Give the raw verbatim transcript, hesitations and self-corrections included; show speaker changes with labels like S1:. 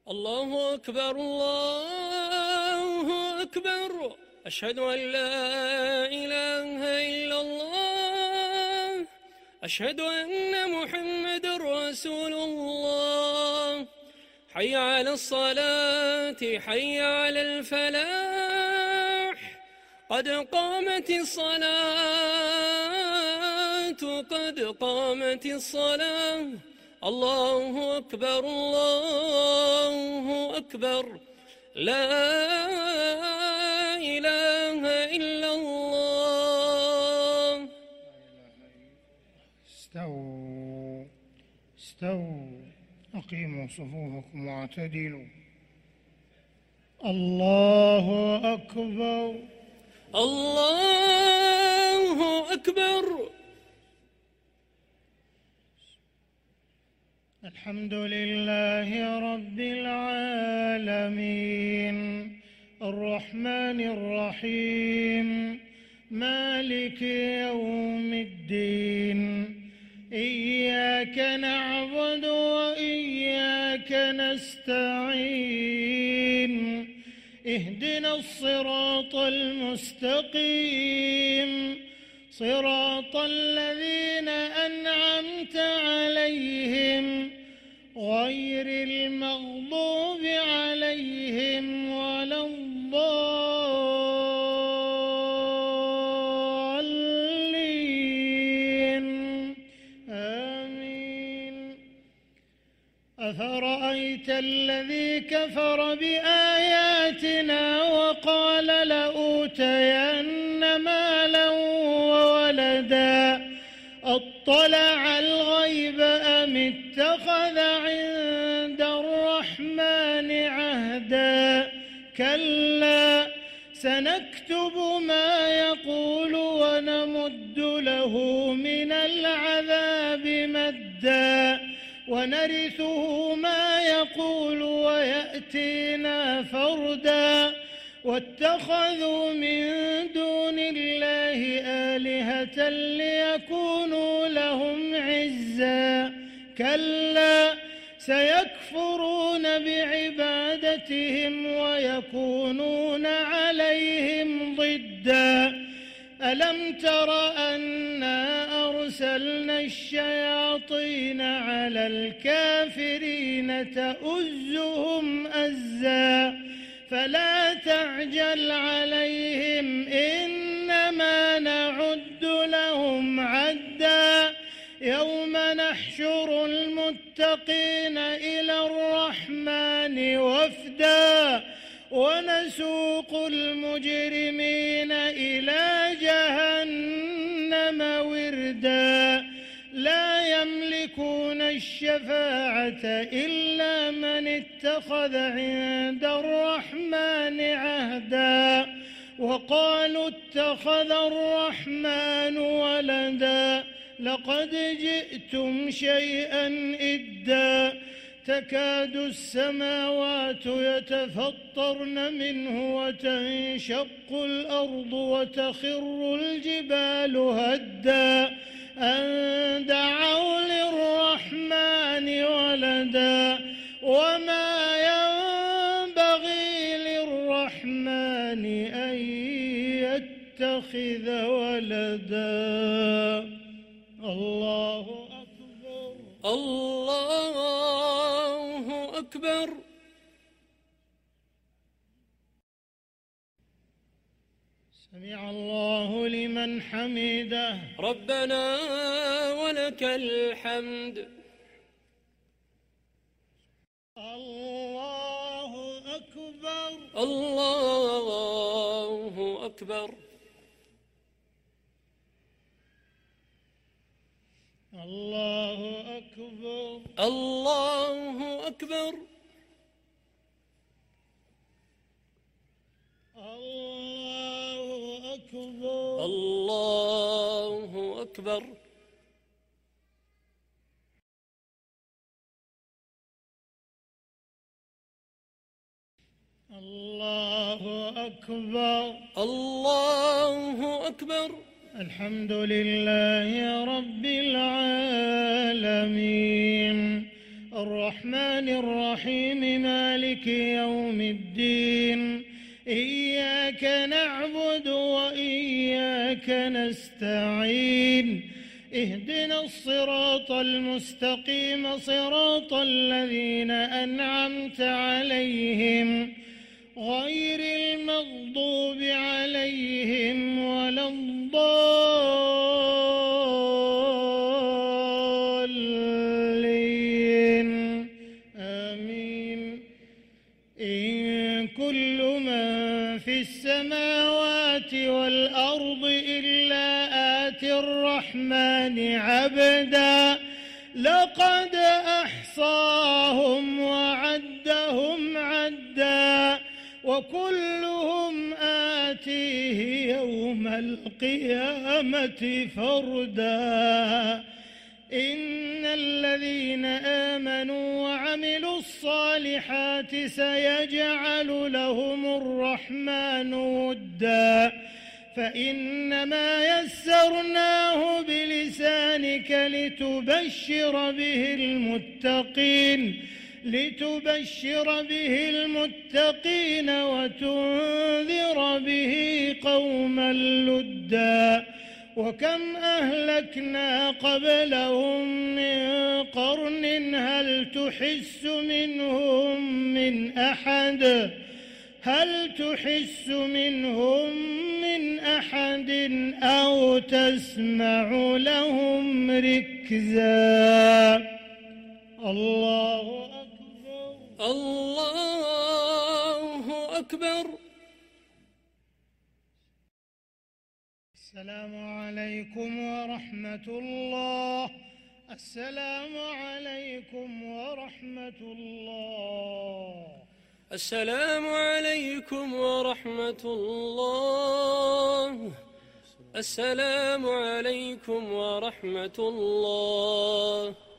S1: الله أكبر الله أكبر أشهد أن لا إله إلا الله أشهد أن محمد رسول الله حي على الصلاة حي على الفلاح قد قامت الصلاة قد قامت الصلاة الله أكبر الله أكبر لا إله إلا الله.
S2: استووا استووا أقيموا صفوفكم واعتدلوا. الله أكبر
S1: الله أكبر.
S2: الحمد لله رب العالمين الرحمن الرحيم مالك يوم الدين إياك نعبد وإياك نستعين اهدنا الصراط المستقيم صراط الذين أنعمت عليهم غير المغضوب عليهم ولا الضالين آمين. أفرأيت الذي كفر بآياتنا وقال لأوتين مالا وولدا أطلع الغيب أم اتخذ عند الرحمن عهدا كلا سنكتب ما يقول ونمد له من العذاب مدا ونرثه ما يقول ويأتينا فردا واتخذوا من دون الله آلهة ليكونوا لهم عزا كلا سيكفرون بعبادتهم ويكونون عليهم ضدا ألم تر أنا أرسلنا الشياطين على الكافرين تؤزهم أزا فلا تعجل عليهم إنما نعد لهم عدا يوم نحشر المتقين إلى الرحمن وفدا ونسوق المجرمين إلى جهنم وردا لا يملكون الشفاعة إلا من اتخذ عند الرحمن عهدا وقالوا اتخذ الرحمن ولدا لقد جئتم شيئا إدا تكاد السماوات يتفطرن منه وتنشق الأرض وتخر الجبال هدا أن دعوا للرحمن ولدا وما ينبغي للرحمن أن يتخذ ولدا. الله أكبر
S1: الله أكبر.
S2: سمع الله لمن حمده
S1: ربنا ولك الحمد.
S2: الله أكبر
S1: الله أكبر.
S2: الله أكبر
S1: الله أكبر.
S2: الله أكبر
S1: الله أكبر.
S2: الله أكبر
S1: الله أكبر.
S2: الحمد لله رب العالمين الرحمن الرحيم مالك يوم الدين إياك نعبد وإياك نستعين اهدنا الصراط المستقيم صراط الذين أنعمت عليهم غير المغضوب عليهم ولا الضالين آمين. إن كل من في السماوات والأرض إلا آتي الرحمن عبدا لقد أحصاهم وعدهم عدا وكلهم آتيه يوم القيامة فردا. إن الذين آمنوا وعملوا الصالحات سيجعل لهم الرحمن ودا فإنما يسرناه بلسانك لتبشر به المتقين لتبشر به المتقين وتنذر به قوما لدا. وكم أهلكنا قبلهم من قرن هل تحس منهم من أحد هل تحس منهم من أحد أو تسمع لهم ركزا. الله أكبر.
S1: الله أكبر.
S2: السلام عليكم ورحمة الله. السلام عليكم ورحمة الله.
S1: السلام عليكم ورحمة الله. السلام عليكم ورحمة الله.